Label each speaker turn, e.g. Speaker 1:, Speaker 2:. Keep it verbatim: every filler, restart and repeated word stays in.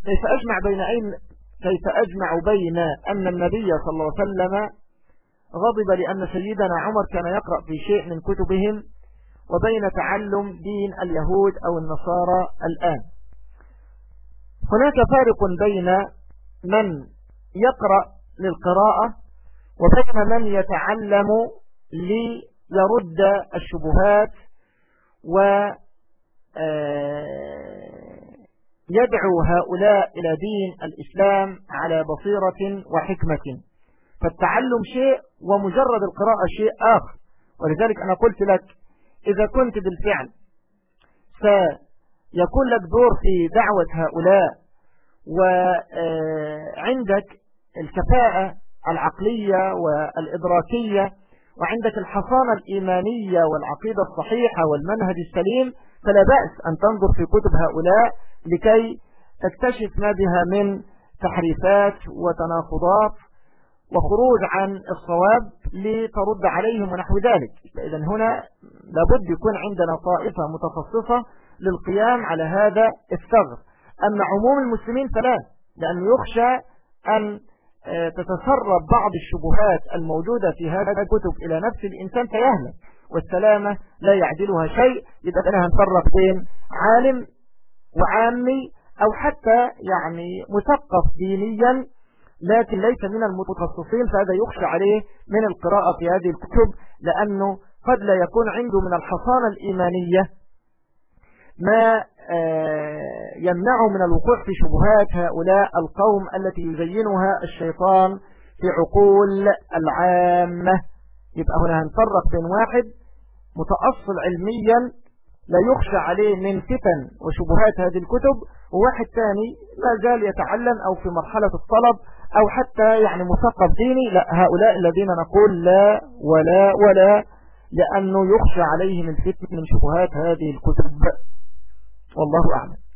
Speaker 1: كيف أجمع بين أين كيف أجمع بين أن النبي صلى الله عليه وسلم غضب لأن سيدنا عمر كان يقرأ في شيء من كتبهم وبين تعلم دين اليهود أو النصارى الآن؟ هناك فارق بين من يقرأ للقراءة وبين من يتعلم ليرد الشبهات ويدعو هؤلاء إلى دين الإسلام على بصيرة وحكمة. فالتعلم شيء ومجرد القراءة شيء آخر. ولذلك أنا قلت لك إذا كنت بالفعل سيكون لك دور في دعوة هؤلاء وعندك الكفاءة العقلية والإدراكية وعندك الحصانة الإيمانية والعقيدة الصحيحة والمنهج السليم، فلا بأس أن تنظر في كتب هؤلاء لكي تكتشف ما بها من تحريفات وتناقضات وخروج عن الصواب لترد عليهم ونحو ذلك. إذا هنا لابد يكون عندنا طائفة متخصصة للقيام على هذا الثغر. أما عموم المسلمين فلا، لأن يخشى أن تتسرب بعض الشبهات الموجودة في هذا الكتب إلى نفس الإنسان فيهلك، والسلامة لا يعدلها شيء. يبقى أنا هنفرق بين عالم وعامي أو حتى يعني مثقف دينيا لكن ليس من المتخصصين، فهذا يخشى عليه من القراءة في هذه الكتب، لأنه قد لا يكون عنده من الحصانة الإيمانية ما يمنعه من الوقوع في شبهات هؤلاء القوم التي يزينها الشيطان في عقول العامة. يبقى هنا هنفرق بين واحد متأصل علميا لا يخشى عليه من فتن وشبهات هذه الكتب، وواحد ثاني لا زال يتعلم أو في مرحلة الطلب أو حتى يعني مثقف ديني. لا، هؤلاء الذين نقول لا ولا ولا، لأنه يخشى عليه من فتن من شبهات هذه الكتب. والله أعلم.